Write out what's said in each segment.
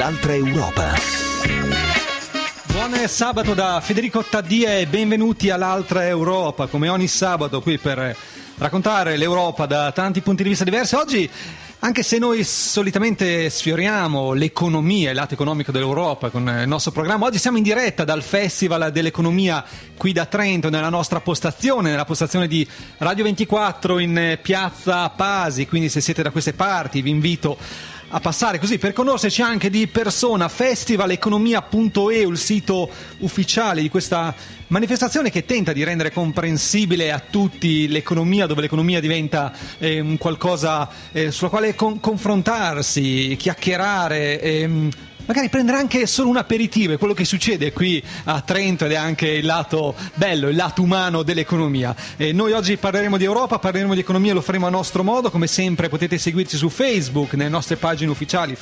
l'altra Europa. Buon sabato da Federico Taddia e benvenuti all'altra Europa, come ogni sabato qui per raccontare l'Europa da tanti punti di vista diversi. Oggi, anche se noi solitamente sfioriamo l'economia, il lato economico dell'Europa con il nostro programma, oggi siamo in diretta dal Festival dell'Economia qui da Trento, nella nostra postazione, nella postazione di Radio 24 in piazza Pasi, quindi se siete da queste parti vi invito a passare così per conoscerci anche di persona. Festivaleconomia.eu, il sito ufficiale di questa manifestazione che tenta di rendere comprensibile a tutti l'economia, dove l'economia diventa un qualcosa sulla quale confrontarsi, chiacchierare, magari prendere anche solo un aperitivo. È quello che succede qui a Trento ed è anche il lato bello, il lato umano dell'economia. Noi oggi parleremo di Europa, parleremo di economia, lo faremo a nostro modo. Come sempre potete seguirci su Facebook, nelle nostre pagine ufficiali,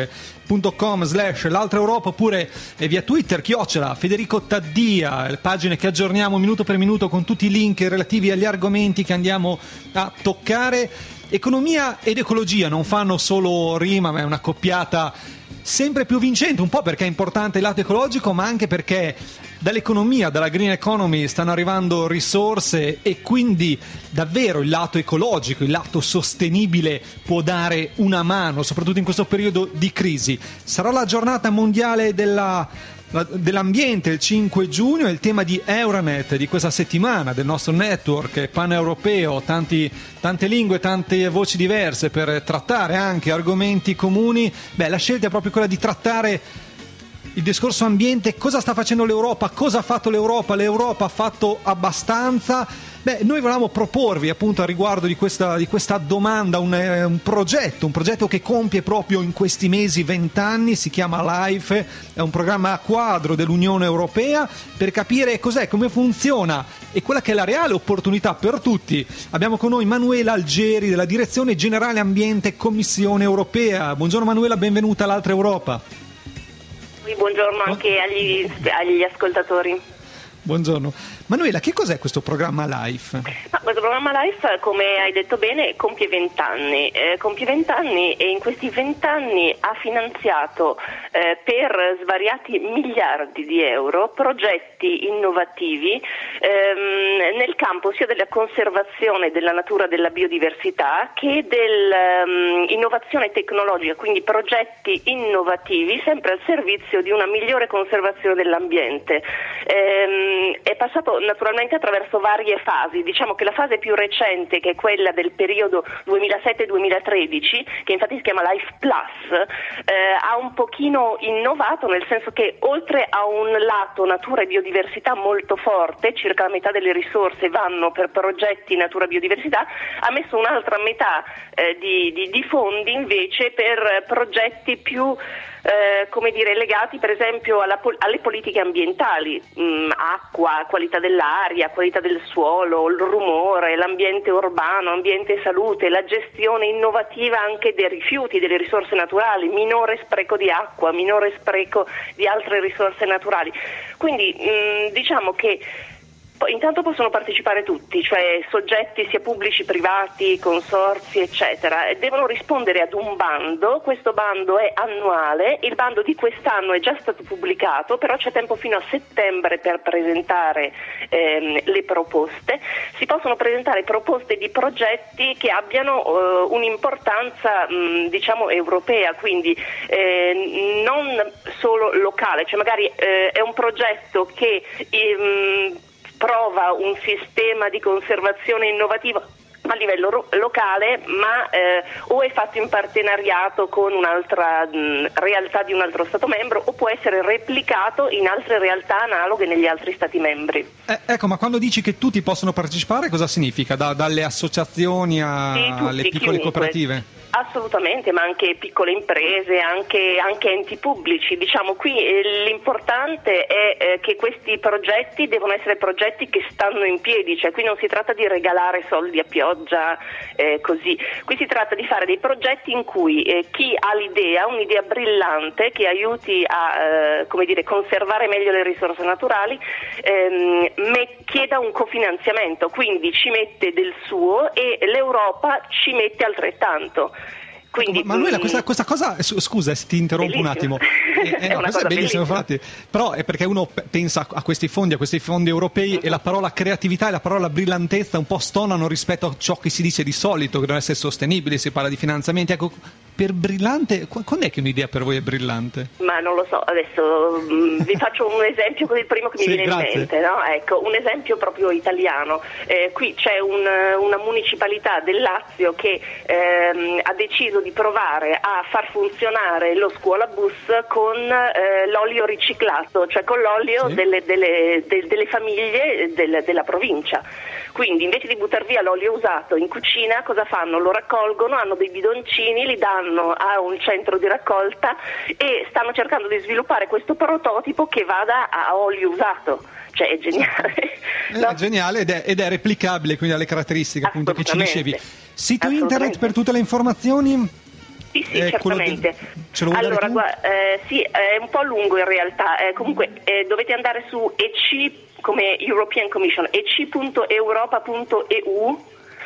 facebook.com/l'altra Europa, oppure via Twitter, @Federico Taddia, pagine che aggiorniamo minuto per minuto con tutti i link relativi agli argomenti che andiamo a toccare. Economia ed ecologia non fanno solo rima, ma è una coppiata sempre più vincente, un po' perché è importante il lato ecologico, ma anche perché dall'economia, dalla green economy stanno arrivando risorse e quindi davvero il lato ecologico, il lato sostenibile può dare una mano, soprattutto in questo periodo di crisi. Sarà la giornata mondiale dell'ambiente il 5 giugno, è il tema di Euronet di questa settimana, del nostro network paneuropeo, tante lingue, tante voci diverse per trattare anche argomenti comuni. La scelta è proprio quella di trattare il discorso ambiente. Cosa sta facendo l'Europa? Cosa ha fatto l'Europa? L'Europa ha fatto abbastanza? Noi volevamo proporvi appunto a riguardo di questa domanda un progetto che compie proprio in questi mesi 20 anni, si chiama LIFE, è un programma a quadro dell'Unione Europea per capire cos'è, come funziona e quella che è la reale opportunità per tutti. Abbiamo con noi Manuela Algeri della Direzione Generale Ambiente Commissione Europea. Buongiorno Manuela, benvenuta all'altra Europa. Buongiorno anche agli ascoltatori. Buongiorno. Manuela, che cos'è questo programma LIFE? Questo programma LIFE, come hai detto bene, compie 20 anni. E in questi 20 anni ha finanziato per svariati miliardi di euro progetti innovativi nel campo sia della conservazione della natura e della biodiversità che dell'innovazione tecnologica, quindi progetti innovativi sempre al servizio di una migliore conservazione dell'ambiente. È passato naturalmente attraverso varie fasi. Diciamo che la fase più recente, che è quella del periodo 2007-2013, che infatti si chiama Life Plus, ha un pochino innovato, nel senso che oltre a un lato natura e biodiversità molto forte, circa la metà delle risorse vanno per progetti natura e biodiversità, ha messo un'altra metà di fondi invece per progetti più legati per esempio alle politiche ambientali, acqua, qualità dell'aria, qualità del suolo, il rumore, l'ambiente urbano, ambiente e salute, la gestione innovativa anche dei rifiuti, delle risorse naturali, minore spreco di acqua, minore spreco di altre risorse naturali. Quindi diciamo che intanto possono partecipare tutti, cioè soggetti sia pubblici, privati, consorzi, eccetera, e devono rispondere ad un bando. Questo bando è annuale, il bando di quest'anno è già stato pubblicato, però c'è tempo fino a settembre per presentare le proposte. Si possono presentare proposte di progetti che abbiano un'importanza europea, quindi non solo locale, cioè magari è un progetto che prova un sistema di conservazione innovativo a livello locale, ma o è fatto in partenariato con un'altra realtà di un altro Stato membro, o può essere replicato in altre realtà analoghe negli altri Stati membri. Ecco, ma quando dici che tutti possono partecipare, cosa significa? Dalle associazioni alle piccole cooperative? Assolutamente, ma anche piccole imprese, anche enti pubblici. Diciamo qui l'importante è che questi progetti devono essere progetti che stanno in piedi, cioè qui non si tratta di regalare soldi a pioggia così. Qui si tratta di fare dei progetti in cui chi ha un'idea brillante che aiuti a conservare meglio le risorse naturali, chieda un cofinanziamento, quindi ci mette del suo e l'Europa ci mette altrettanto. Quindi, Manuela, questa cosa, scusa se ti interrompo un attimo, è una cosa bellissima, infatti, però è perché uno pensa a questi fondi europei e la parola creatività e la parola brillantezza un po' stonano rispetto a ciò che si dice di solito, che deve essere sostenibile, si parla di finanziamenti. Ecco, per brillante, quando è che un'idea per voi è brillante? Ma non lo so, adesso vi faccio un esempio, il primo che mi viene in mente, no? Ecco, un esempio proprio italiano. Qui c'è una municipalità del Lazio che ha deciso di provare a far funzionare lo scuolabus con l'olio riciclato, cioè con l'olio delle famiglie della provincia. Quindi invece di buttar via l'olio usato in cucina, cosa fanno? Lo raccolgono, hanno dei bidoncini, li danno a un centro di raccolta e stanno cercando di sviluppare questo prototipo che vada a olio usato. Cioè è geniale. È geniale ed è replicabile, quindi ha le caratteristiche appunto che ci dicevi. Sito internet per tutte le informazioni? Sì, certamente. Allora, sì, è un po' lungo in realtà. Comunque dovete andare su EC come European Commission, ec.europa.eu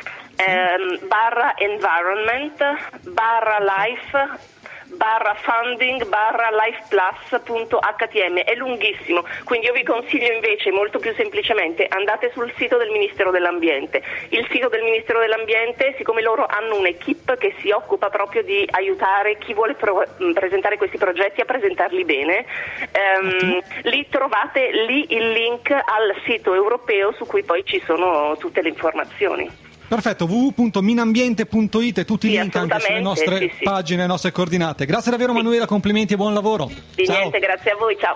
/environment /life /funding /lifeplus.htm. È lunghissimo, quindi io vi consiglio invece molto più semplicemente andate sul sito del Ministero dell'Ambiente. Il sito del Ministero dell'Ambiente, siccome loro hanno un'equipe che si occupa proprio di aiutare chi vuole presentare questi progetti a presentarli bene, lì trovate il link al sito europeo su cui poi ci sono tutte le informazioni. Perfetto, www.minambiente.it e tutti i link anche sulle nostre pagine, le nostre coordinate. Grazie davvero Manuela, complimenti e buon lavoro. Di niente, grazie a voi, ciao.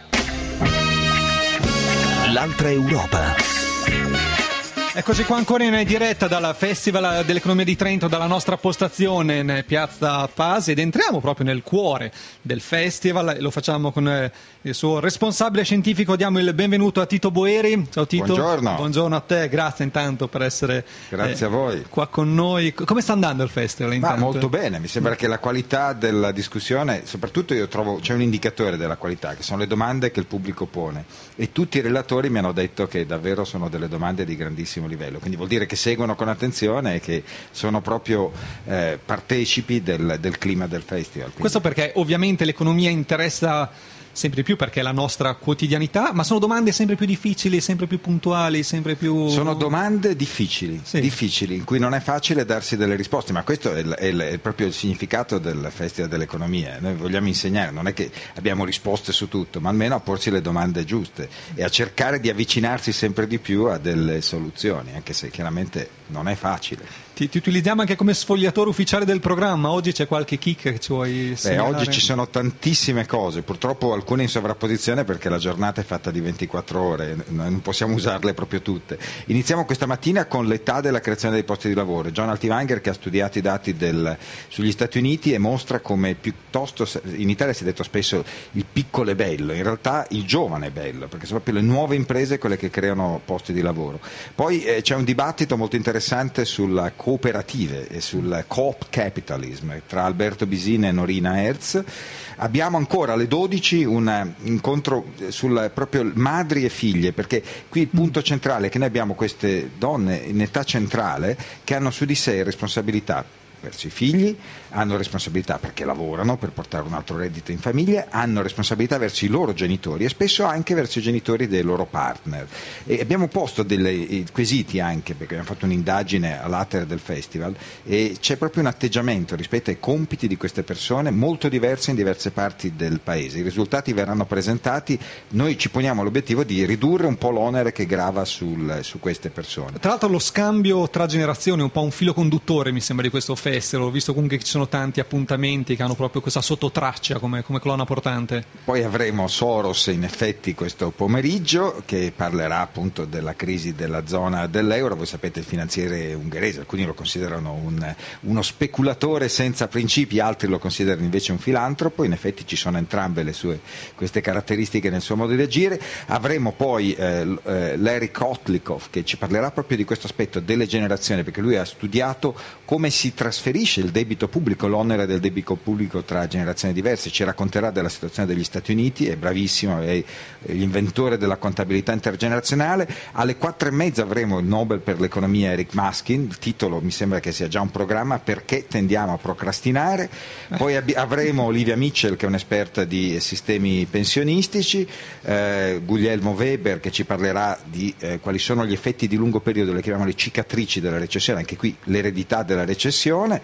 L'altra Europa. Eccoci qua ancora in diretta dal Festival dell'Economia di Trento, dalla nostra postazione in Piazza Pasi, ed entriamo proprio nel cuore del festival e lo facciamo con il suo responsabile scientifico. Diamo il benvenuto a Tito Boeri. Ciao Tito. Buongiorno. Buongiorno a te, grazie intanto per essere grazie a voi qua con noi. Come sta andando il festival intanto? Molto bene, mi sembra che la qualità della discussione, soprattutto io trovo c'è un indicatore della qualità, che sono le domande che il pubblico pone, e tutti i relatori mi hanno detto che davvero sono delle domande di grandissimo livello, quindi vuol dire che seguono con attenzione e che sono proprio partecipi del clima del festival. Quindi. Questo perché ovviamente l'economia interessa sempre più perché è la nostra quotidianità, ma sono domande sempre più difficili, sempre più puntuali, sempre più... Sono domande difficili, sì. difficili, in cui non è facile darsi delle risposte, ma questo è proprio il significato del Festival dell'Economia. Noi vogliamo insegnare, non è che abbiamo risposte su tutto, ma almeno a porsi le domande giuste e a cercare di avvicinarsi sempre di più a delle soluzioni, anche se chiaramente non è facile. Ti utilizziamo anche come sfogliatore ufficiale del programma. Oggi c'è qualche kick che ci vuoi segnalare? Oggi ci sono tantissime cose, purtroppo alcune in sovrapposizione perché la giornata è fatta di 24 ore, non possiamo usarle proprio tutte. Iniziamo questa mattina con l'età della creazione dei posti di lavoro. John Altivanger, che ha studiato i dati sugli Stati Uniti, e mostra come piuttosto in Italia si è detto spesso il piccolo è bello, in realtà il giovane è bello, perché sono proprio le nuove imprese quelle che creano posti di lavoro. Poi c'è un dibattito molto interessante sulla cooperative e sul coop capitalism tra Alberto Bisina e Norina Herz. Abbiamo ancora alle 12 un incontro sul proprio madri e figlie, perché qui il punto centrale è che noi abbiamo queste donne in età centrale che hanno su di sé responsabilità verso i figli, hanno responsabilità perché lavorano per portare un altro reddito in famiglia, hanno responsabilità verso i loro genitori e spesso anche verso i genitori dei loro partner. E abbiamo posto dei quesiti anche, perché abbiamo fatto un'indagine all'atere del festival, e c'è proprio un atteggiamento rispetto ai compiti di queste persone molto diverso in diverse parti del paese. I risultati verranno presentati, noi ci poniamo l'obiettivo di ridurre un po' l'onere che grava su queste persone. Tra l'altro lo scambio tra generazioni è un po' un filo conduttore, mi sembra, di questo festival. Ho visto comunque che ci sono tanti appuntamenti che hanno proprio questa sottotraccia come colonna portante. Poi avremo Soros in effetti questo pomeriggio, che parlerà appunto della crisi della zona dell'euro. Voi sapete, il finanziere ungherese, alcuni lo considerano uno speculatore senza principi, altri lo considerano invece un filantropo. In effetti ci sono entrambe queste caratteristiche nel suo modo di agire. Avremo poi Larry Kotlikov, che ci parlerà proprio di questo aspetto delle generazioni, perché lui ha studiato come si trasforma trasferisce il debito pubblico, l'onere del debito pubblico tra generazioni diverse. Ci racconterà della situazione degli Stati Uniti, è bravissimo, è l'inventore della contabilità intergenerazionale. Alle 4:30 avremo il Nobel per l'economia Eric Maskin, il titolo mi sembra che sia già un programma, perché tendiamo a procrastinare. Poi avremo Olivia Mitchell, che è un'esperta di sistemi pensionistici, Guglielmo Weber, che ci parlerà di quali sono gli effetti di lungo periodo, le chiamiamo le cicatrici della recessione, anche qui l'eredità della recessione,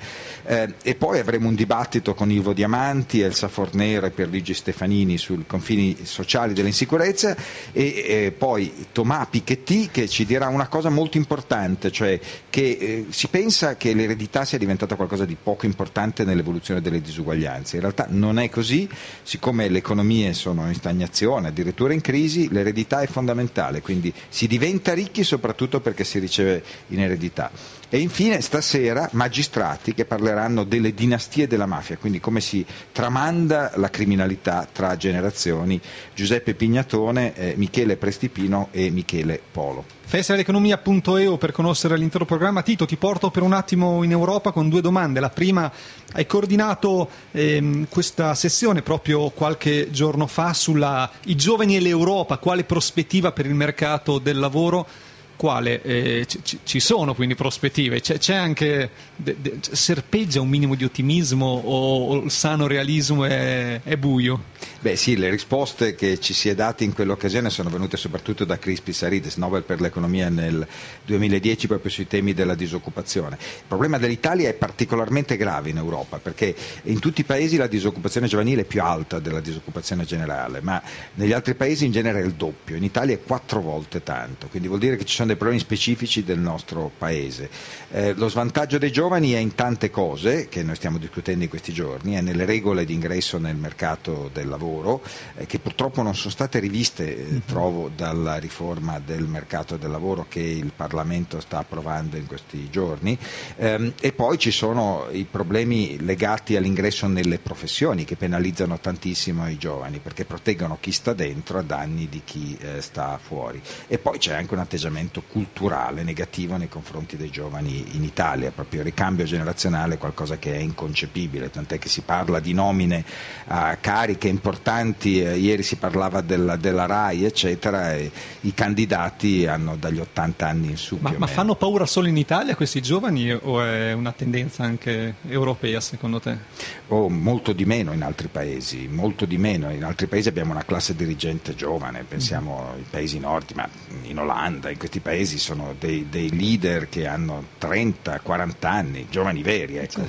e poi avremo un dibattito con Ivo Diamanti, Elsa Fornero e Pierluigi Stefanini sui confini sociali dell'insicurezza, e poi Thomas Piketty, che ci dirà una cosa molto importante, cioè che si pensa che l'eredità sia diventata qualcosa di poco importante nell'evoluzione delle disuguaglianze. In realtà non è così, siccome le economie sono in stagnazione, addirittura in crisi, l'eredità è fondamentale, quindi si diventa ricchi soprattutto perché si riceve in eredità. E infine stasera magistrati che parleranno delle dinastie della mafia, quindi come si tramanda la criminalità tra generazioni. Giuseppe Pignatone, Michele Prestipino e Michele Polo. Festivaleconomia.eu per conoscere l'intero programma. Tito, ti porto per un attimo in Europa con 2 domande. La prima, hai coordinato questa sessione proprio qualche giorno fa sulla i giovani e l'Europa, quale prospettiva per il mercato del lavoro? Quale ci sono quindi prospettive? C'è anche serpeggia un minimo di ottimismo o il sano realismo è buio? Beh sì, le risposte che ci si è date in quell'occasione sono venute soprattutto da Chris Pissarides, Nobel per l'economia nel 2010 proprio sui temi della disoccupazione. Il problema dell'Italia è particolarmente grave in Europa perché in tutti i paesi la disoccupazione giovanile è più alta della disoccupazione generale, ma negli altri paesi in genere è il doppio, in Italia è 4 volte tanto, quindi vuol dire che ci sono dei problemi specifici del nostro paese. Lo svantaggio dei giovani è in tante cose che noi stiamo discutendo in questi giorni, è nelle regole di ingresso nel mercato del lavoro, che purtroppo non sono state riviste, trovo, dalla riforma del mercato del lavoro che il Parlamento sta approvando in questi giorni, e poi ci sono i problemi legati all'ingresso nelle professioni che penalizzano tantissimo i giovani perché proteggono chi sta dentro a danni di chi sta fuori, e poi c'è anche un atteggiamento culturale negativo nei confronti dei giovani in Italia, proprio il ricambio generazionale è qualcosa che è inconcepibile, tant'è che si parla di nomine a cariche importanti, ieri si parlava della RAI eccetera, e i candidati hanno dagli 80 anni in su. Ma fanno paura solo in Italia questi giovani o è una tendenza anche europea secondo te? Molto di meno in altri paesi, molto di meno. In altri paesi abbiamo una classe dirigente giovane, pensiamo ai paesi nordici, ma in Olanda, in questi paesi sono dei leader che hanno 30-40 anni, giovani veri, ecco.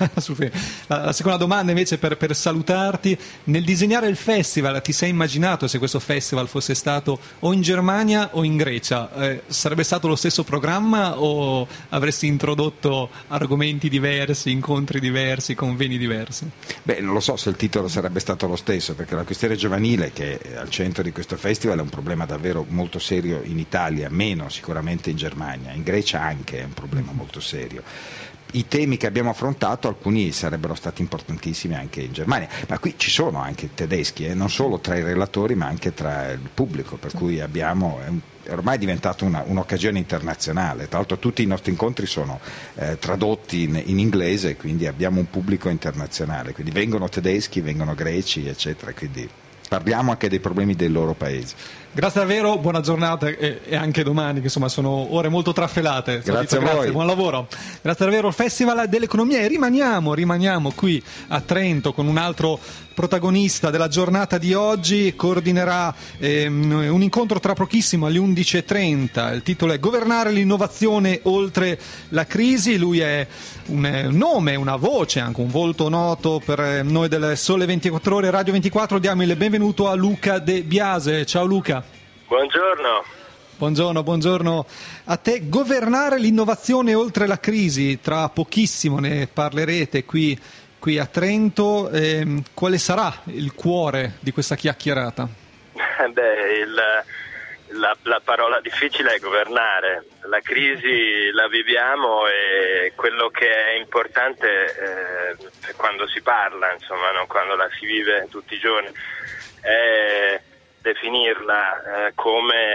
La seconda domanda invece per salutarti: nel disegnare il festival ti sei immaginato se questo festival fosse stato o in Germania o in Grecia? Sarebbe stato lo stesso programma o avresti introdotto argomenti diversi, incontri diversi, conveni diversi? Beh, non lo so se il titolo sarebbe stato lo stesso, perché la questione giovanile che è al centro di questo festival è un problema davvero molto serio in Italia, meno sicuramente in Germania, in Grecia anche è un problema molto serio. I temi che abbiamo affrontato, alcuni sarebbero stati importantissimi anche in Germania, ma qui ci sono anche tedeschi, non solo tra i relatori ma anche tra il pubblico, per cui abbiamo è ormai diventato un'occasione internazionale. Tra l'altro tutti i nostri incontri sono tradotti in inglese, quindi abbiamo un pubblico internazionale, quindi vengono tedeschi, vengono greci eccetera, quindi parliamo anche dei problemi del loro paese. Grazie davvero, buona giornata e anche domani, che insomma sono ore molto traffelate. Grazie a voi. Buon lavoro. Grazie davvero al Festival dell'Economia, e rimaniamo qui a Trento con un altro protagonista della giornata di oggi. Coordinerà un incontro tra pochissimo alle 11:30. Il titolo è Governare l'innovazione oltre la crisi. Lui è un nome, una voce, anche un volto noto per noi del Sole 24 Ore Radio 24. Diamo il benvenuto a Luca De Biase. Ciao Luca. Buongiorno a te. Governare l'innovazione oltre la crisi, tra pochissimo ne parlerete qui a Trento. Quale sarà il cuore di questa chiacchierata? La parola difficile è governare. La crisi la viviamo e quello che è importante quando si parla, insomma, non quando la si vive tutti i giorni, è definirla come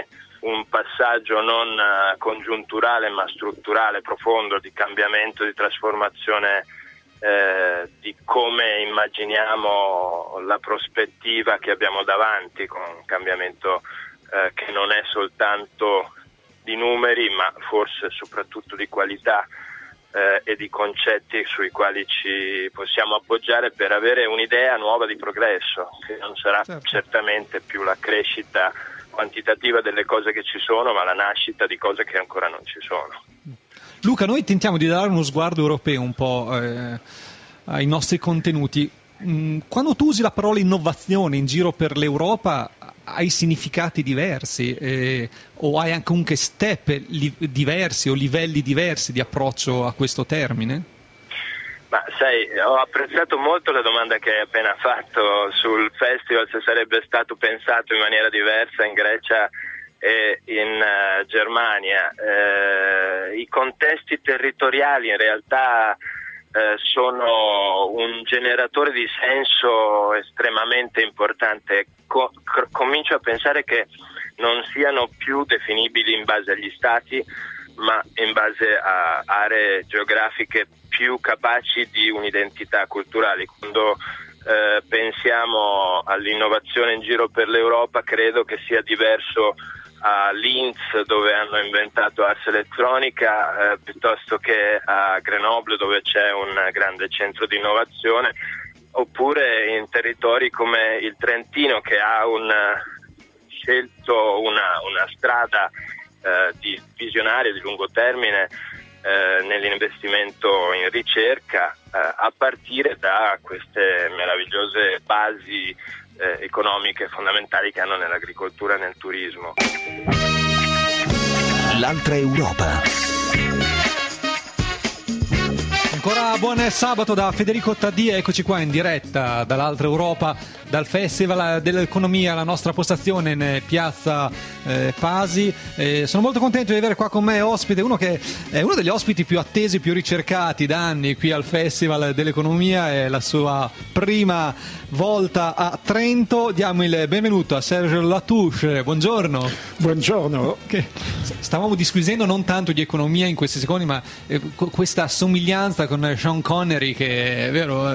un passaggio non congiunturale ma strutturale, profondo, di cambiamento, di trasformazione di come immaginiamo la prospettiva che abbiamo davanti, con un cambiamento che non è soltanto di numeri ma forse soprattutto di qualità e di concetti sui quali ci possiamo appoggiare per avere un'idea nuova di progresso, che non sarà certamente più la crescita quantitativa delle cose che ci sono, ma la nascita di cose che ancora non ci sono. Luca, noi tentiamo di dare uno sguardo europeo un po' ai nostri contenuti. Quando tu usi la parola innovazione in giro per l'Europa, hai significati diversi o hai anche comunque step diversi o livelli diversi di approccio a questo termine? Ma sai, ho apprezzato molto la domanda che hai appena fatto sul festival, se sarebbe stato pensato in maniera diversa in Grecia e in Germania. I contesti territoriali in realtà sono un generatore di senso estremamente importante. Comincio a pensare che non siano più definibili in base agli stati, ma in base a aree geografiche più capaci di un'identità culturale. Quando pensiamo all'innovazione in giro per l'Europa, credo che sia diverso a Linz, dove hanno inventato ars elettronica, piuttosto che a Grenoble, dove c'è un grande centro di innovazione, oppure in territori come il Trentino, che ha scelto una strada di visionaria, di lungo termine, nell'investimento in ricerca, a partire da queste meravigliose basi economiche fondamentali che hanno nell'agricoltura e nel turismo. L'altra Europa. Ancora buon sabato da Federico Taddia, eccoci qua in diretta dall'altra Europa, dal Festival dell'Economia, la nostra postazione in piazza Pasi. Sono molto contento di avere qua con me ospite, uno che è uno degli ospiti più attesi, più ricercati da anni qui al Festival dell'Economia, è la sua prima volta a Trento. Diamo il benvenuto a Serge Latouche, buongiorno. Buongiorno. Stavamo disquisendo non tanto di economia in questi secondi, ma questa somiglianza con Sean Connery, che è vero?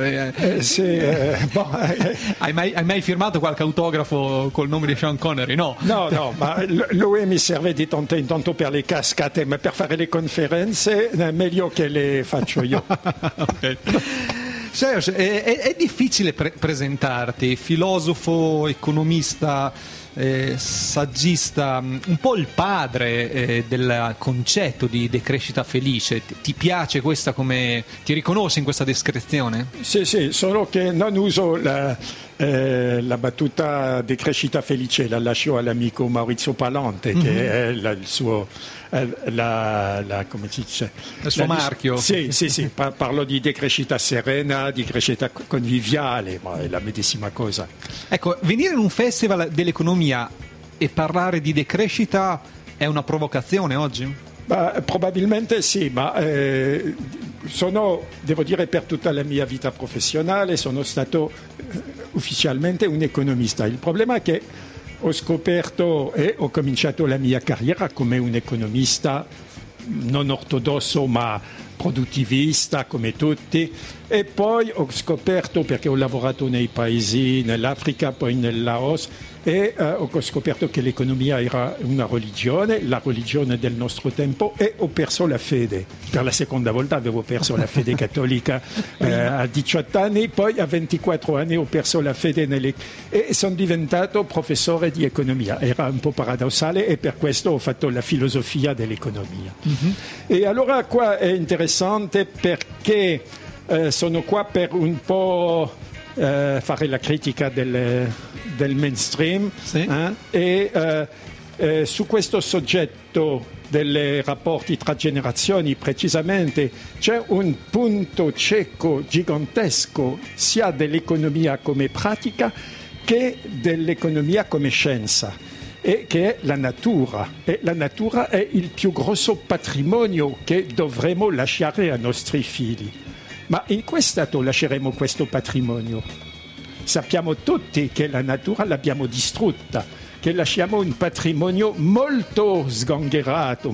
Hai mai firmato qualche autografo col nome di Sean Connery? No, ma lui mi serve di tanto in tanto per le cascate, ma per fare le conferenze è meglio che le faccio io. Okay. Serge, è difficile presentarti, filosofo, economista, saggista, un po' il padre del concetto di decrescita felice. Ti piace questa, come ti riconosci in questa descrizione? Sì, solo che non uso la battuta decrescita felice, la lascio all'amico Maurizio Palante, che è il suo come si dice? Il suo marchio. Sì, parlo di decrescita serena, di crescita conviviale, ma è la medesima cosa. Ecco, venire in un festival dell'economia e parlare di decrescita è una provocazione oggi? Probabilmente sì, ma devo dire, per tutta la mia vita professionale sono stato ufficialmente un economista. Il problema è che ho scoperto e ho cominciato la mia carriera come un economista non ortodosso ma produttivista come tutti, e poi ho scoperto, perché ho lavorato nei paesi, nell'Africa, poi nel Laos, e ho scoperto che l'economia era una religione, la religione del nostro tempo, e ho perso la fede. Per la seconda volta avevo perso la fede cattolica a 18 anni, poi a 24 anni ho perso la fede e sono diventato professore di economia. Era un po' paradossale, e per questo ho fatto la filosofia dell'economia. Mm-hmm. E allora qua è interessante perché sono qua per un po' fare la critica del mainstream, sì. E su questo soggetto dei rapporti tra generazioni precisamente c'è un punto cieco gigantesco sia dell'economia come pratica che dell'economia come scienza, e che è la natura. E la natura è il più grosso patrimonio che dovremo lasciare ai nostri figli. Ma in che stato lasceremo questo patrimonio? sappiamo tutti che la natura l'abbiamo distrutta, che lasciamo un patrimonio molto sgangherato,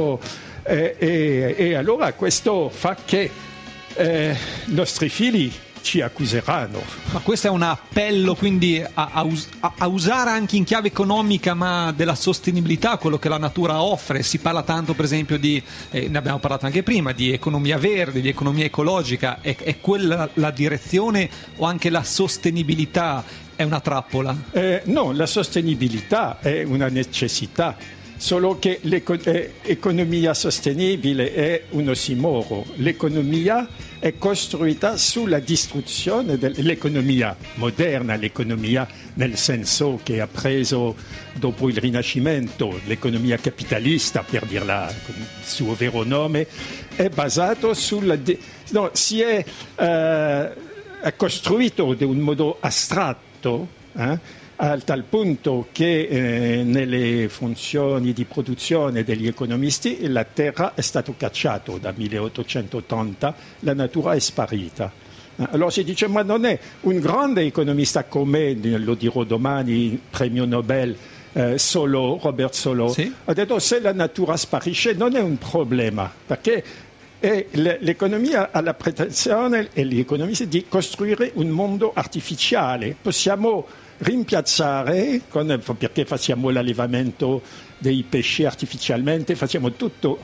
e allora questo fa che i nostri figli ci accuseranno. Ma questo è un appello quindi a usare anche in chiave economica, ma della sostenibilità, quello che la natura offre. Si parla tanto per esempio di, ne abbiamo parlato anche prima, di economia verde, di economia ecologica. È quella la direzione, o anche la sostenibilità è una trappola? No, la sostenibilità è una necessità. Solo che l'economia sostenibile è un ossimoro. L'economia è costruita sulla distruzione dell'economia moderna, l'economia nel senso che ha preso dopo il Rinascimento, l'economia capitalista, per dirla con il suo vero nome, è basato si è costruito in un modo astratto, a tal punto che nelle funzioni di produzione degli economisti la terra è stata cacciata da 1880, la natura è sparita. Allora si dice, ma non è un grande economista come, lo dirò domani, premio Nobel, Robert Solow, sì? Ha detto se la natura sparisce non è un problema, perché l'economia ha la pretensione, e gli economisti, di costruire un mondo artificiale. Possiamo rimpiazzare, perché facciamo l'allevamento dei pesci artificialmente, facciamo tutto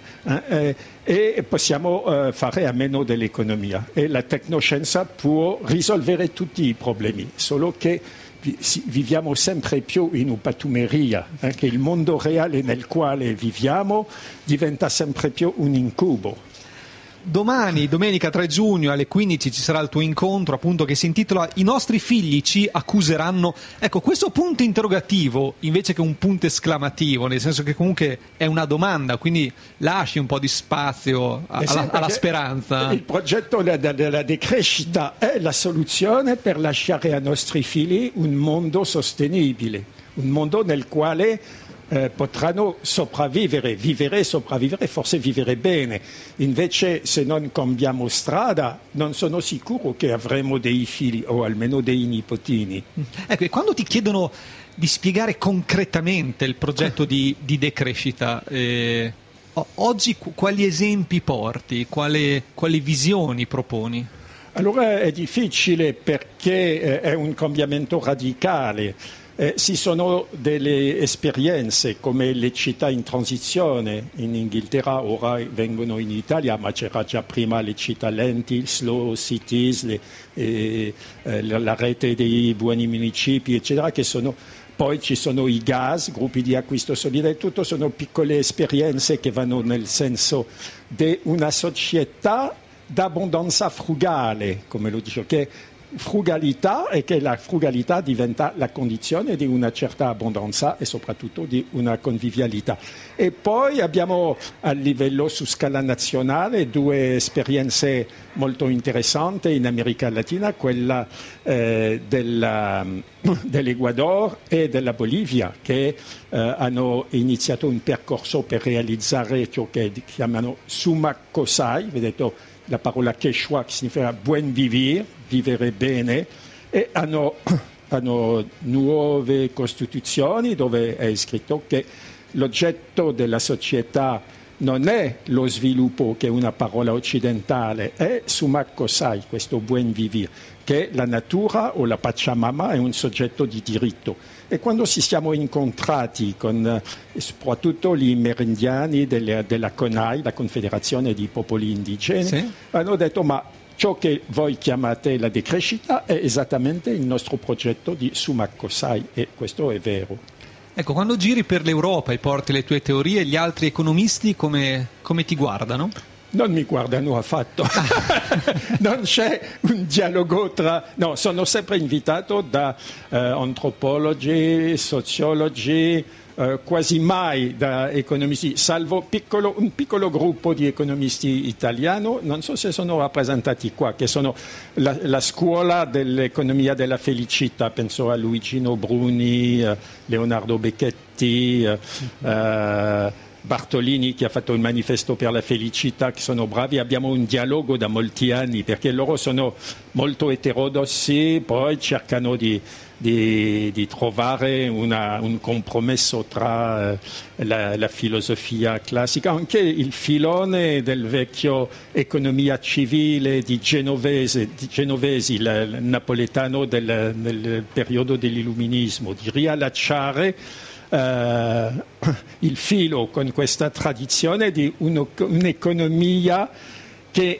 e possiamo fare a meno dell'economia. E la tecnoscienza può risolvere tutti i problemi, solo che viviamo sempre più in un'upatummeria, che il mondo reale nel quale viviamo diventa sempre più un incubo. Domani, domenica 3 giugno alle 15 ci sarà il tuo incontro, appunto, che si intitola I nostri figli ci accuseranno. Ecco, questo punto interrogativo invece che un punto esclamativo, nel senso che comunque è una domanda, quindi lasci un po' di spazio alla speranza. Il progetto della decrescita è la soluzione per lasciare ai nostri figli un mondo sostenibile, un mondo nel quale potranno sopravvivere, forse vivere bene. Invece, se non cambiamo strada, non sono sicuro che avremo dei figli o almeno dei nipotini. Ecco, e quando ti chiedono di spiegare concretamente il progetto di decrescita, oggi quali esempi porti, quali visioni proponi? Allora è difficile perché è un cambiamento radicale. Ci sono delle esperienze come le città in transizione in Inghilterra, ora vengono in Italia, ma c'era già prima le città lenti, slow cities, la rete dei buoni municipi, eccetera, che sono. Poi ci sono i gas, gruppi di acquisto solidale, tutto sono piccole esperienze che vanno nel senso di una società d'abbondanza frugale, come lo dico, che frugalità, e che la frugalità diventa la condizione di una certa abbondanza e soprattutto di una convivialità. E poi abbiamo a livello su scala nazionale due esperienze molto interessanti in America Latina, quella dell'Ecuador e della Bolivia, che hanno iniziato un percorso per realizzare ciò che chiamano Summa Cosai, vedete la parola quechua che significa buen vivir, vivere bene, e hanno nuove costituzioni dove è scritto che l'oggetto della società non è lo sviluppo, che è una parola occidentale, è summa cosai, questo buen vivir, che la natura o la Pachamama è un soggetto di diritto. E quando ci siamo incontrati con soprattutto gli merindiani della CONAI, la Confederazione dei Popoli Indigeni, sì, hanno detto ma ciò che voi chiamate la decrescita è esattamente il nostro progetto di Summa Cosai, e questo è vero. Ecco, quando giri per l'Europa e porti le tue teorie, gli altri economisti come ti guardano? Non mi guardano affatto, non c'è un dialogo no, sono sempre invitato da antropologi, sociologi, quasi mai da economisti, salvo un piccolo gruppo di economisti italiani, non so se sono rappresentati qua, che sono la scuola dell'economia della felicità, penso a Luigino Bruni, Leonardo Becchetti, Bartolini che ha fatto il manifesto per la felicità, che sono bravi, abbiamo un dialogo da molti anni, perché loro sono molto eterodossi, poi cercano di trovare un compromesso tra la filosofia classica, anche il filone del vecchio economia civile di Genovesi, il napoletano del periodo dell'illuminismo, di riallacciare il filo con questa tradizione di un'economia che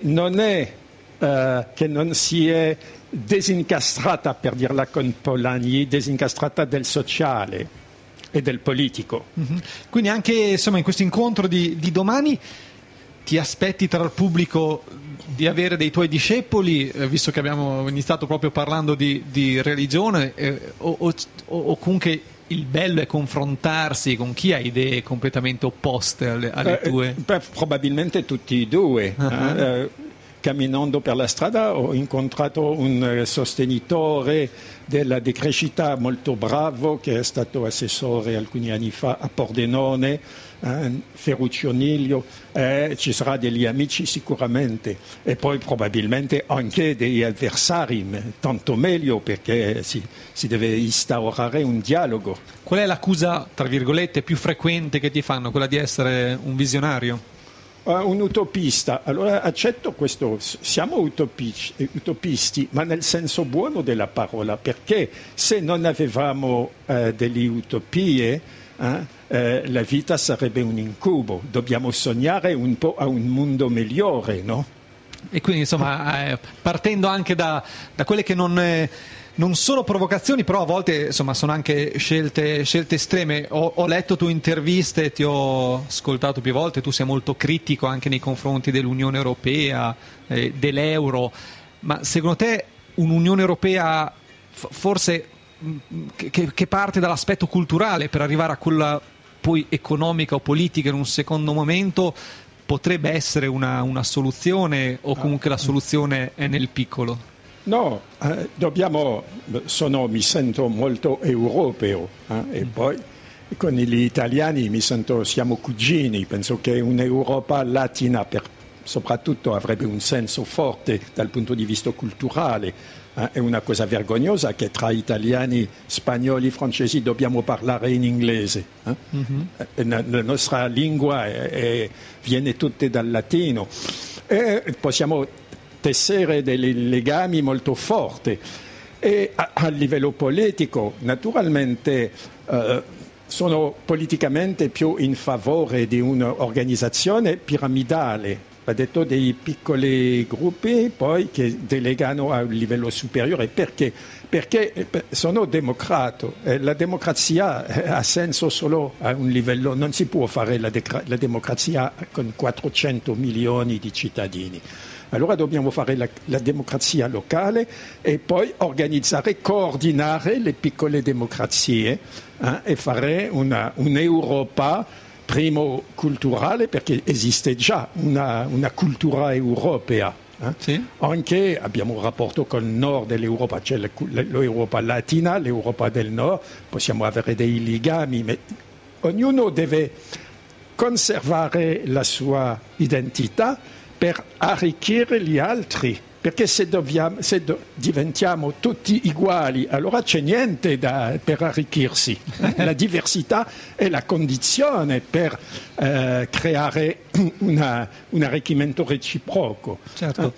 non si è disincastrata, per dirla con Polanyi, disincastrata del sociale e del politico. Mm-hmm. Quindi anche insomma, in questo incontro di domani ti aspetti tra il pubblico di avere dei tuoi discepoli, visto che abbiamo iniziato proprio parlando di religione, o comunque il bello è confrontarsi con chi ha idee completamente opposte alle tue? Probabilmente tutti e due. Uh-huh. Camminando per la strada ho incontrato un sostenitore della decrescita molto bravo, che è stato assessore alcuni anni fa a Pordenone, Ferruccio Niglio, ci saranno degli amici sicuramente, e poi probabilmente anche degli avversari, tanto meglio, perché si deve instaurare un dialogo. Qual è l'accusa, tra virgolette, più frequente che ti fanno? Quella di essere un visionario? Un utopista. Allora accetto questo, siamo utopisti, ma nel senso buono della parola, perché se non avevamo delle utopie, la vita sarebbe un incubo. Dobbiamo sognare un po' a un mondo migliore, no? E quindi insomma, partendo anche da quelle che non sono provocazioni, però a volte insomma sono anche scelte estreme. Ho letto tue interviste, ti ho ascoltato più volte, tu sei molto critico anche nei confronti dell'Unione Europea, dell'euro, ma secondo te un'Unione Europea forse che parte dall'aspetto culturale per arrivare a quella poi economica o politica in un secondo momento potrebbe essere una soluzione, o comunque la soluzione è nel piccolo? No, mi sento molto europeo, e poi con gli italiani siamo cugini. Penso che un'Europa latina soprattutto avrebbe un senso forte dal punto di vista culturale. È una cosa vergognosa che tra italiani, spagnoli, francesi dobbiamo parlare in inglese. La nostra lingua viene tutta dal latino. Possiamo tessere dei legami molto forti, e a livello politico naturalmente sono politicamente più in favore di un'organizzazione piramidale, va detto, dei piccoli gruppi poi che delegano a un livello superiore. Perché sono democratico, la democrazia ha senso solo a un livello, non si può fare la democrazia con 400 milioni di cittadini. Allora dobbiamo fare la democrazia locale e poi organizzare, coordinare le piccole democrazie, e fare un'Europa, primo culturale, perché esiste già una cultura europea. Sì. Anche abbiamo un rapporto con il nord dell'Europa, c'è l'Europa latina, l'Europa del nord, possiamo avere dei legami, ma ognuno deve conservare la sua identità per arricchire gli altri, perché se diventiamo tutti uguali, allora c'è niente per arricchirsi. La diversità è la condizione per creare un arricchimento reciproco. Certo.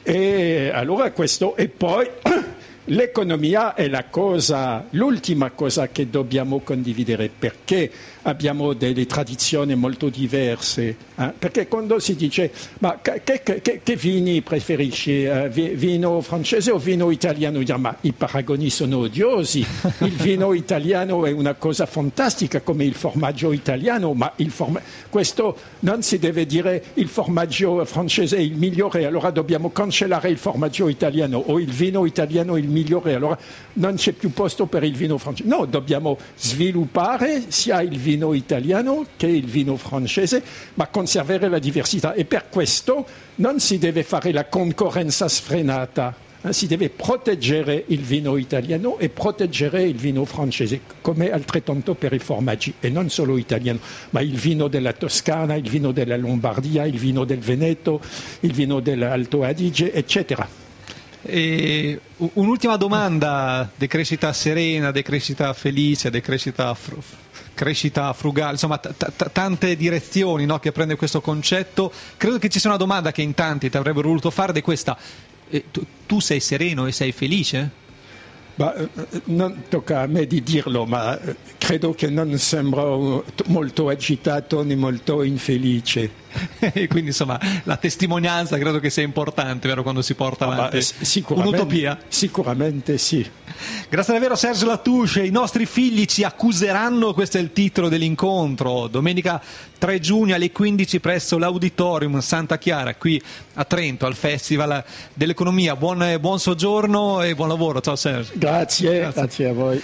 E allora questo, e poi l'economia è l'ultima cosa che dobbiamo condividere, perché abbiamo delle tradizioni molto diverse, perché quando si dice ma che vini preferisci, vino francese o vino italiano, ma i paragoni sono odiosi. Il vino italiano è una cosa fantastica come il formaggio italiano, ma questo non si deve dire il formaggio francese è il migliore, allora dobbiamo cancellare il formaggio italiano, o il vino italiano è il migliore, allora non c'è più posto per il vino francese. No, dobbiamo sviluppare sia il vino italiano che il vino francese, ma conservare la diversità, e per questo non si deve fare la concorrenza sfrenata Si deve proteggere il vino italiano e proteggere il vino francese, come altrettanto per i formaggi, e non solo italiano, ma il vino della Toscana, il vino della Lombardia, il vino del Veneto, il vino dell'Alto Adige, eccetera. E un'ultima domanda: decrescita serena, decrescita felice, decrescita crescita frugale, insomma tante direzioni, no, che prende questo concetto. Credo che ci sia una domanda che in tanti ti avrebbero voluto fare, ed è questa: tu sei sereno e sei felice? Non tocca a me di dirlo, ma credo che non sembro molto agitato né molto infelice. Quindi insomma la testimonianza credo che sia importante, vero, quando si porta avanti un'utopia. Sicuramente sì. Grazie davvero Serge Latouche. I nostri figli ci accuseranno, questo è il titolo dell'incontro, domenica 3 giugno alle 15 presso l'Auditorium Santa Chiara qui a Trento, al Festival dell'Economia. Buon soggiorno e buon lavoro. Ciao Serge. Grazie a voi.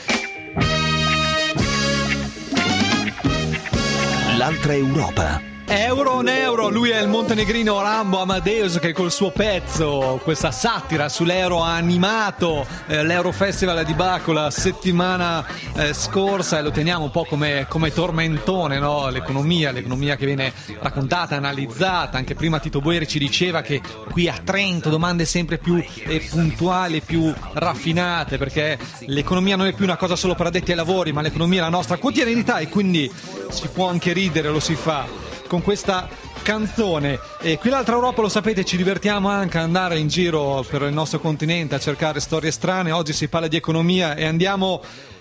L'altra Europa. Euro, lui è il montenegrino Rambo Amadeus, che col suo pezzo, questa satira sull'euro, ha animato l'Euro Festival di Baku la settimana scorsa, e lo teniamo un po' come tormentone, no? L'economia che viene raccontata, analizzata. Anche prima Tito Boeri ci diceva che qui a Trento domande sempre più puntuali, più raffinate, perché l'economia non è più una cosa solo per addetti ai lavori, ma l'economia è la nostra quotidianità, e quindi si può anche ridere, lo si fa con questa canzone. E qui l'altra Europa, lo sapete, ci divertiamo anche ad andare in giro per il nostro continente a cercare storie strane. Oggi si parla di economia e andiamo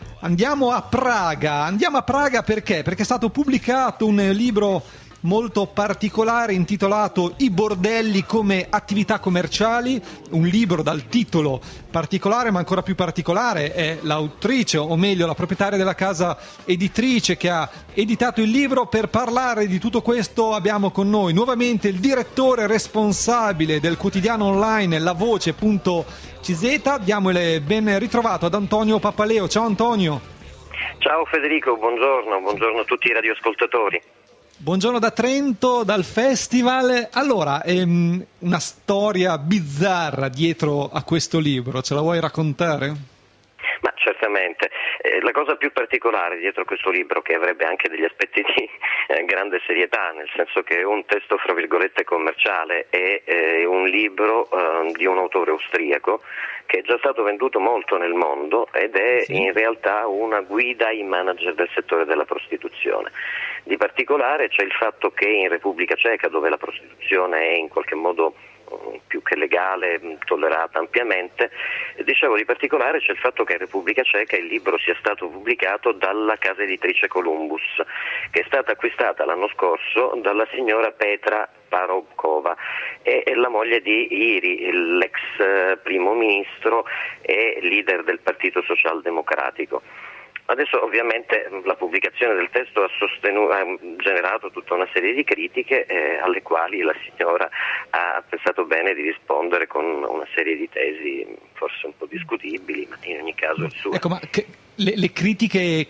a Praga. Andiamo a Praga perché è stato pubblicato un libro molto particolare intitolato I bordelli come attività commerciali, un libro dal titolo particolare, ma ancora più particolare è l'autrice, o meglio la proprietaria della casa editrice che ha editato il libro. Per parlare di tutto questo abbiamo con noi nuovamente il direttore responsabile del quotidiano online La Voce.cz. Diamo il ben ritrovato ad Antonio Pappaleo. Ciao Antonio. Ciao Federico, buongiorno a tutti i radioascoltatori. Buongiorno da Trento, dal festival. Allora, una storia bizzarra dietro a questo libro, ce la vuoi raccontare? Ma certamente. La cosa più particolare dietro questo libro, che avrebbe anche degli aspetti di grande serietà, nel senso che è un testo fra virgolette commerciale, è un libro di un autore austriaco che è già stato venduto molto nel mondo ed è in realtà una guida ai manager del settore della prostituzione. Di particolare c'è il fatto che in Repubblica Ceca, dove la prostituzione è in qualche modo più che legale, tollerata ampiamente, dicevo, di particolare c'è il fatto che in Repubblica Ceca il libro sia stato pubblicato dalla casa editrice Columbus, che è stata acquistata l'anno scorso dalla signora Petra Parobkova, è la moglie di Iri, l'ex primo ministro e leader del Partito Socialdemocratico. Adesso ovviamente la pubblicazione del testo ha generato tutta una serie di critiche alle quali la signora ha pensato bene di rispondere con una serie di tesi forse un po' discutibili, ma in ogni caso il suo. Ecco, ma le critiche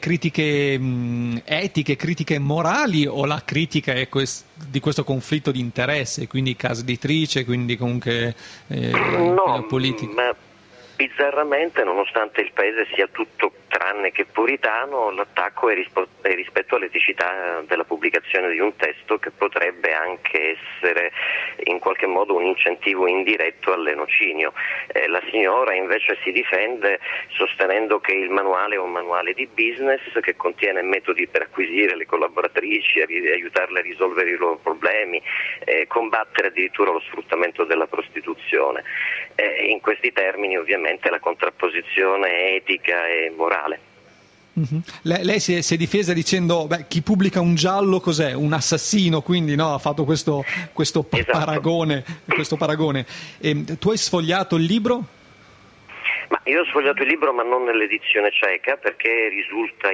etiche, critiche morali, o la critica è di questo conflitto di interesse, quindi casa editrice, quindi comunque politico? Ma bizzarramente, nonostante il paese sia tutto tranne che puritano, l'attacco è rispetto all'eticità della pubblicazione di un testo che potrebbe anche essere in qualche modo un incentivo indiretto al lenocinio. La signora invece si difende sostenendo che il manuale è un manuale di business che contiene metodi per acquisire le collaboratrici, aiutarle a risolvere i loro problemi, combattere addirittura lo sfruttamento della prostituzione. In questi termini ovviamente la contrapposizione etica e morale. Mm-hmm. Lei si è difesa dicendo chi pubblica un giallo cos'è? Un assassino, quindi no, ha fatto questo esatto. paragone. Tu hai sfogliato il libro? Ma Io ho sfogliato il libro ma non nell'edizione ceca perché risulta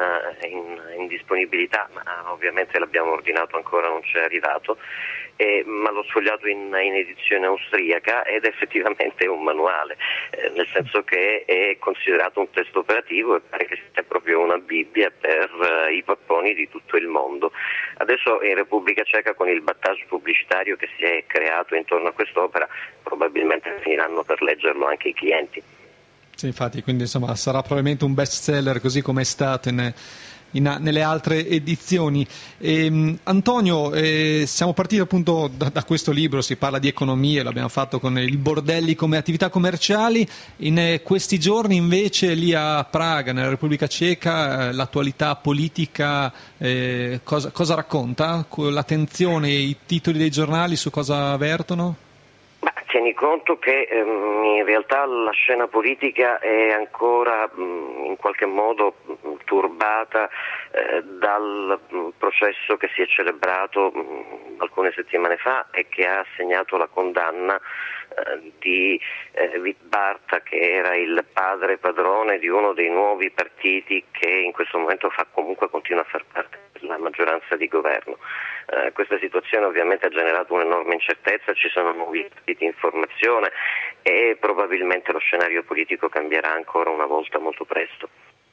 in disponibilità, ma ovviamente l'abbiamo ordinato ancora, non ci è arrivato, ma l'ho sfogliato in edizione austriaca ed effettivamente è un manuale, nel senso che è considerato un testo operativo e pare che sia proprio una Bibbia per i papponi di tutto il mondo. Adesso in Repubblica Ceca, con il battage pubblicitario che si è creato intorno a quest'opera, probabilmente finiranno per leggerlo anche i clienti. Sì, infatti, quindi insomma sarà probabilmente un best seller così come è stato nelle altre edizioni. Antonio, siamo partiti appunto da questo libro, si parla di economia, l'abbiamo fatto con i bordelli come attività commerciali. In questi giorni invece lì a Praga, nella Repubblica Ceca, l'attualità politica cosa racconta? L'attenzione, i titoli dei giornali su cosa avvertono? Tieni conto che in realtà la scena politica è ancora in qualche modo turbata dal processo che si è celebrato alcune settimane fa e che ha segnato la condanna di Vitbarta, che era il padrone di uno dei nuovi partiti che in questo momento continua a far parte della maggioranza di governo. Questa situazione ovviamente ha generato un'enorme incertezza, ci sono nuovi partiti di informazione e probabilmente lo scenario politico cambierà ancora una volta molto presto.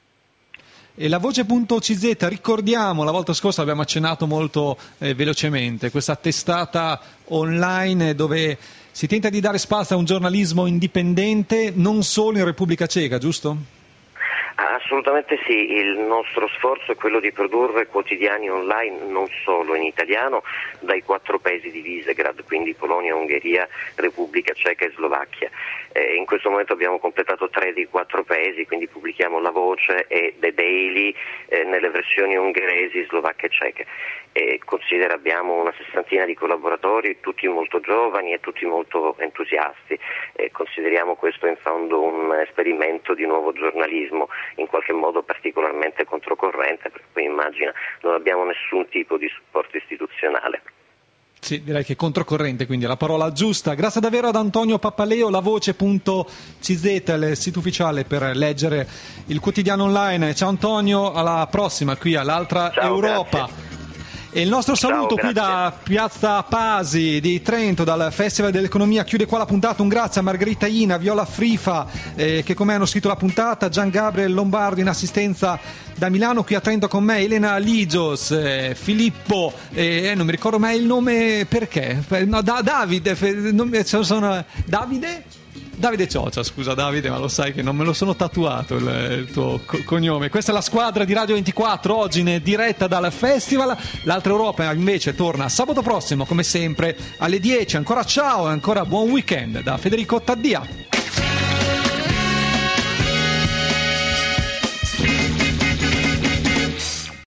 E la Voce.cz, ricordiamo, la volta scorsa abbiamo accennato molto velocemente, questa testata online dove si tenta di dare spazio a un giornalismo indipendente non solo in Repubblica Ceca, giusto? Assolutamente sì, il nostro sforzo è quello di produrre quotidiani online non solo in italiano dai 4 paesi di Visegrad, quindi Polonia, Ungheria, Repubblica Ceca e Slovacchia. In questo momento abbiamo completato 3 dei 4 paesi, quindi pubblichiamo La Voce e The Daily nelle versioni ungheresi, slovacche e ceche. Considera abbiamo una 60ina di collaboratori, tutti molto giovani e tutti molto entusiasti. Consideriamo questo in fondo un esperimento di nuovo giornalismo, in qualche modo particolarmente controcorrente, per cui immagina non abbiamo nessun tipo di supporto istituzionale. Sì, direi che controcorrente, quindi è la parola giusta. Grazie davvero ad Antonio Pappaleo, lavoce.cz, il sito ufficiale per leggere il quotidiano online. Ciao Antonio, alla prossima qui all'Altra Europa. Grazie. E il nostro saluto qui grazie. da Piazza Pasi di Trento, dal Festival dell'Economia. Chiude qua la puntata. Un grazie a Margherita Ina, Viola Frifa, che con me hanno scritto la puntata, Gian Gabriel Lombardo in assistenza da Milano, qui a Trento con me, Elena Ligios, Filippo, non mi ricordo mai il nome, perché? No, Davide, Davide Cioccia, scusa Davide, ma lo sai che non me lo sono tatuato il tuo cognome. Questa è la squadra di Radio 24, oggi in diretta dal festival. L'Altra Europa invece torna sabato prossimo, come sempre, alle 10. Ancora ciao e ancora buon weekend da Federico Taddia.